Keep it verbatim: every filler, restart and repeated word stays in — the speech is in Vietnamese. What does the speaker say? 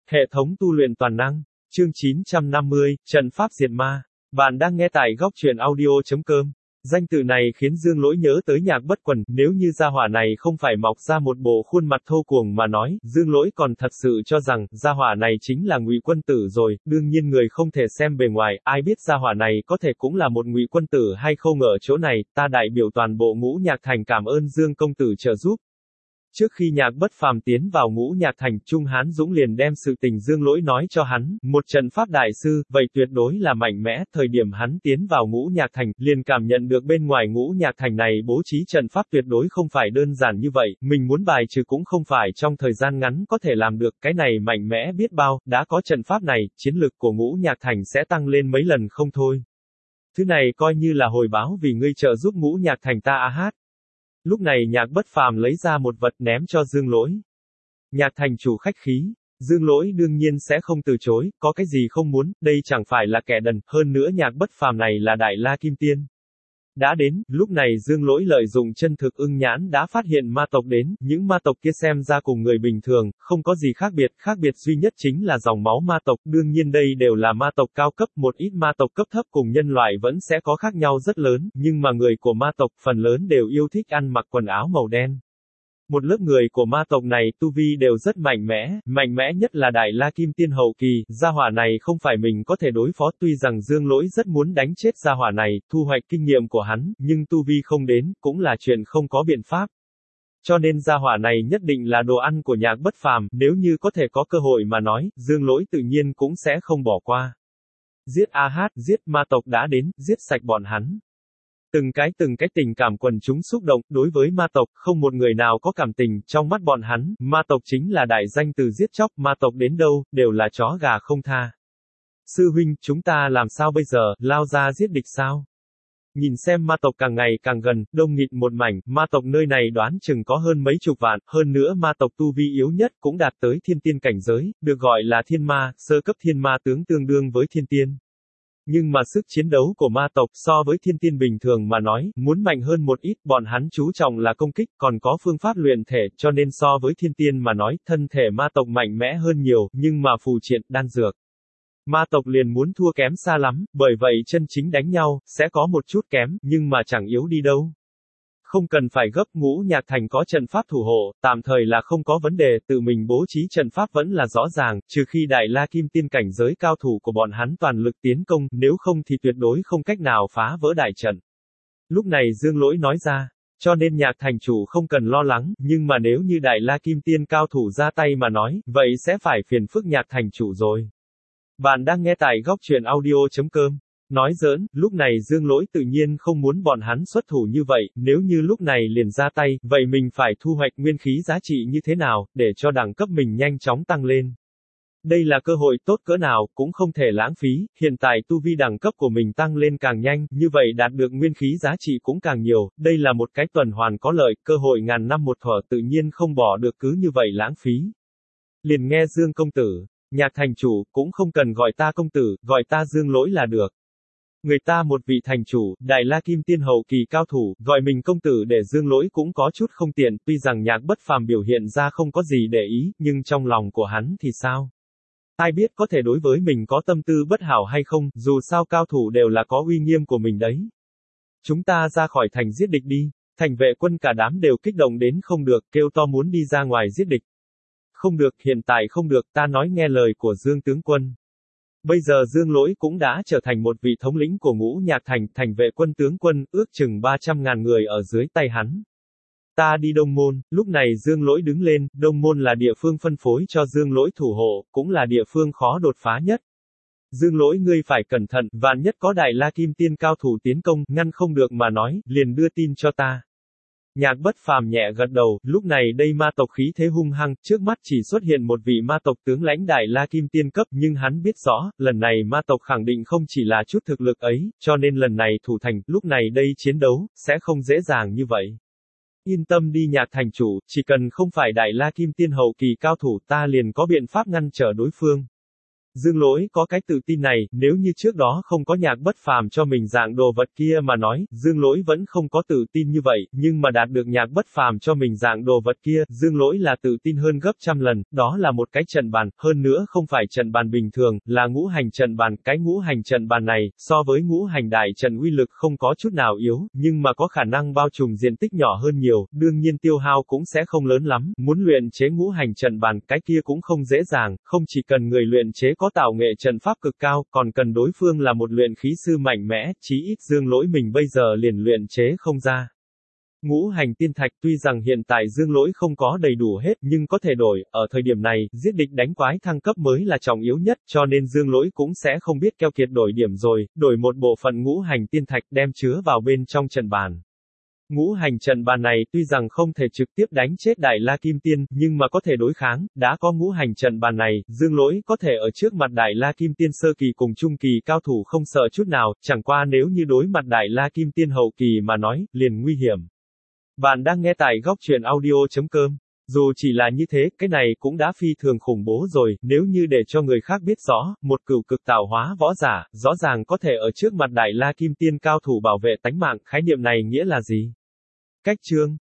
Hệ thống tu luyện toàn năng. Chương chín trăm năm mươi, Trận pháp diệt ma. Bạn đang nghe tại góc truyện audio.com. Danh từ này khiến Dương Lỗi nhớ tới Nhạc Bất Quần, nếu như gia hỏa này không phải mọc ra một bộ khuôn mặt thô cuồng mà nói, Dương Lỗi còn thật sự cho rằng, gia hỏa này chính là Ngụy Quân Tử rồi, đương nhiên người không thể xem bề ngoài, ai biết gia hỏa này có thể cũng là một Ngụy Quân Tử hay không. Ở chỗ này, ta đại biểu toàn bộ Ngũ Nhạc Thành cảm ơn Dương công tử trợ giúp. Trước khi Nhạc Bất Phàm tiến vào Ngũ Nhạc Thành, Trung Hán Dũng liền đem sự tình Dương Lỗi nói cho hắn, một trận pháp đại sư, vậy tuyệt đối là mạnh mẽ, thời điểm hắn tiến vào Ngũ Nhạc Thành, liền cảm nhận được bên ngoài Ngũ Nhạc Thành này bố trí trận pháp tuyệt đối không phải đơn giản như vậy, mình muốn bài trừ cũng không phải trong thời gian ngắn có thể làm được, cái này mạnh mẽ biết bao, đã có trận pháp này, chiến lực của Ngũ Nhạc Thành sẽ tăng lên mấy lần không thôi. Thứ này coi như là hồi báo vì ngươi trợ giúp Ngũ Nhạc Thành ta a hát. Lúc này Nhạc Bất Phàm lấy ra một vật ném cho Dương Lỗi. Nhạc thành chủ khách khí. Dương Lỗi đương nhiên sẽ không từ chối, có cái gì không muốn, đây chẳng phải là kẻ đần, hơn nữa Nhạc Bất Phàm này là Đại La Kim Tiên. Đã đến, lúc này Dương Lỗi lợi dụng chân thực ưng nhãn đã phát hiện ma tộc đến, những ma tộc kia xem ra cùng người bình thường, không có gì khác biệt, khác biệt duy nhất chính là dòng máu ma tộc, đương nhiên đây đều là ma tộc cao cấp, một ít ma tộc cấp thấp cùng nhân loại vẫn sẽ có khác nhau rất lớn, nhưng mà người của ma tộc phần lớn đều yêu thích ăn mặc quần áo màu đen. Một lớp người của ma tộc này tu vi đều rất mạnh mẽ, mạnh mẽ nhất là Đại La Kim Tiên hậu kỳ, gia hỏa này không phải mình có thể đối phó, tuy rằng Dương Lỗi rất muốn đánh chết gia hỏa này, thu hoạch kinh nghiệm của hắn, nhưng tu vi không đến, cũng là chuyện không có biện pháp. Cho nên gia hỏa này nhất định là đồ ăn của Nhạc Bất Phàm, nếu như có thể có cơ hội mà nói, Dương Lỗi tự nhiên cũng sẽ không bỏ qua. Giết a hát, giết ma tộc đã đến, giết sạch bọn hắn. Từng cái từng cái tình cảm quần chúng xúc động, đối với ma tộc, không một người nào có cảm tình, trong mắt bọn hắn, ma tộc chính là đại danh từ giết chóc, ma tộc đến đâu, đều là chó gà không tha. Sư huynh, chúng ta làm sao bây giờ, lao ra giết địch sao? Nhìn xem ma tộc càng ngày càng gần, đông nghịt một mảnh, ma tộc nơi này đoán chừng có hơn mấy chục vạn, hơn nữa ma tộc tu vi yếu nhất cũng đạt tới thiên tiên cảnh giới, được gọi là thiên ma, sơ cấp thiên ma tướng tương đương với thiên tiên. Nhưng mà sức chiến đấu của ma tộc so với thiên tiên bình thường mà nói, muốn mạnh hơn một ít, bọn hắn chú trọng là công kích, còn có phương pháp luyện thể, cho nên so với thiên tiên mà nói, thân thể ma tộc mạnh mẽ hơn nhiều, nhưng mà phù triện, đan dược. Ma tộc liền muốn thua kém xa lắm, bởi vậy chân chính đánh nhau, sẽ có một chút kém, nhưng mà chẳng yếu đi đâu. Không cần phải gấp, Ngũ Nhạc Thành có trận pháp thủ hộ, tạm thời là không có vấn đề, tự mình bố trí trận pháp vẫn là rõ ràng, trừ khi Đại La Kim Tiên cảnh giới cao thủ của bọn hắn toàn lực tiến công, nếu không thì tuyệt đối không cách nào phá vỡ đại trận. Lúc này Dương Lỗi nói ra, cho nên Nhạc thành chủ không cần lo lắng, nhưng mà nếu như Đại La Kim Tiên cao thủ ra tay mà nói, vậy sẽ phải phiền phức Nhạc thành chủ rồi. Bạn đang nghe tại góc truyện audio.com. Nói giỡn, lúc này Dương Lỗi tự nhiên không muốn bọn hắn xuất thủ như vậy, nếu như lúc này liền ra tay, vậy mình phải thu hoạch nguyên khí giá trị như thế nào, để cho đẳng cấp mình nhanh chóng tăng lên. Đây là cơ hội tốt cỡ nào, cũng không thể lãng phí, hiện tại tu vi đẳng cấp của mình tăng lên càng nhanh, như vậy đạt được nguyên khí giá trị cũng càng nhiều, đây là một cái tuần hoàn có lợi, cơ hội ngàn năm một thở tự nhiên không bỏ được cứ như vậy lãng phí. Liền nghe Dương công tử, Nhạc thành chủ, cũng không cần gọi ta công tử, gọi ta Dương Lỗi là được. Người ta một vị thành chủ, Đại La Kim Tiên hậu kỳ cao thủ, gọi mình công tử để Dương Lỗi cũng có chút không tiện, tuy rằng Nhạc Bất Phàm biểu hiện ra không có gì để ý, nhưng trong lòng của hắn thì sao? Ai biết có thể đối với mình có tâm tư bất hảo hay không, dù sao cao thủ đều là có uy nghiêm của mình đấy. Chúng ta ra khỏi thành giết địch đi, thành vệ quân cả đám đều kích động đến không được, kêu to muốn đi ra ngoài giết địch. Không được, hiện tại không được, ta nói nghe lời của Dương tướng quân. Bây giờ Dương Lỗi cũng đã trở thành một vị thống lĩnh của Ngũ Nhạc Thành, thành vệ quân tướng quân, ước chừng ba trăm ngàn người ở dưới tay hắn. Ta đi Đông Môn, lúc này Dương Lỗi đứng lên, Đông Môn là địa phương phân phối cho Dương Lỗi thủ hộ, cũng là địa phương khó đột phá nhất. Dương Lỗi ngươi phải cẩn thận, vạn nhất có Đại La Kim Tiên cao thủ tiến công, ngăn không được mà nói, liền đưa tin cho ta. Nhạc Bất Phàm nhẹ gật đầu, lúc này đây ma tộc khí thế hung hăng, trước mắt chỉ xuất hiện một vị ma tộc tướng lãnh Đại La Kim Tiên cấp, nhưng hắn biết rõ, lần này ma tộc khẳng định không chỉ là chút thực lực ấy, cho nên lần này thủ thành, lúc này đây chiến đấu, sẽ không dễ dàng như vậy. Yên tâm đi Nhạc thành chủ, chỉ cần không phải Đại La Kim Tiên hậu kỳ cao thủ ta liền có biện pháp ngăn trở đối phương. Dương Lỗi có cái tự tin này, nếu như trước đó không có Nhạc Bất Phàm cho mình dạng đồ vật kia mà nói, Dương Lỗi vẫn không có tự tin như vậy, nhưng mà đạt được Nhạc Bất Phàm cho mình dạng đồ vật kia, Dương Lỗi là tự tin hơn gấp trăm lần, đó là một cái trận bàn, hơn nữa không phải trận bàn bình thường, là ngũ hành trận bàn, cái ngũ hành trận bàn này, so với ngũ hành đại trận uy lực không có chút nào yếu, nhưng mà có khả năng bao trùm diện tích nhỏ hơn nhiều, đương nhiên tiêu hao cũng sẽ không lớn lắm, muốn luyện chế ngũ hành trận bàn, cái kia cũng không dễ dàng, không chỉ cần người luyện chế có tạo nghệ trận pháp cực cao, còn cần đối phương là một luyện khí sư mạnh mẽ, chí ít Dương Lỗi mình bây giờ liền luyện chế không ra. Ngũ hành tiên thạch tuy rằng hiện tại Dương Lỗi không có đầy đủ hết nhưng có thể đổi, ở thời điểm này, giết địch đánh quái thăng cấp mới là trọng yếu nhất, cho nên Dương Lỗi cũng sẽ không biết keo kiệt đổi điểm rồi, đổi một bộ phận ngũ hành tiên thạch đem chứa vào bên trong trận bàn. Ngũ hành trận bàn này tuy rằng không thể trực tiếp đánh chết Đại La Kim Tiên, nhưng mà có thể đối kháng, đã có ngũ hành trận bàn này, Dương Lỗi có thể ở trước mặt Đại La Kim Tiên sơ kỳ cùng trung kỳ cao thủ không sợ chút nào, chẳng qua nếu như đối mặt Đại La Kim Tiên hậu kỳ mà nói, liền nguy hiểm. Bạn đang nghe tại góc truyện audio.com. Dù chỉ là như thế, cái này cũng đã phi thường khủng bố rồi, nếu như để cho người khác biết rõ, một cửu cực tạo hóa võ giả, rõ ràng có thể ở trước mặt Đại La Kim Tiên cao thủ bảo vệ tánh mạng, khái niệm này nghĩa là gì? Cách chương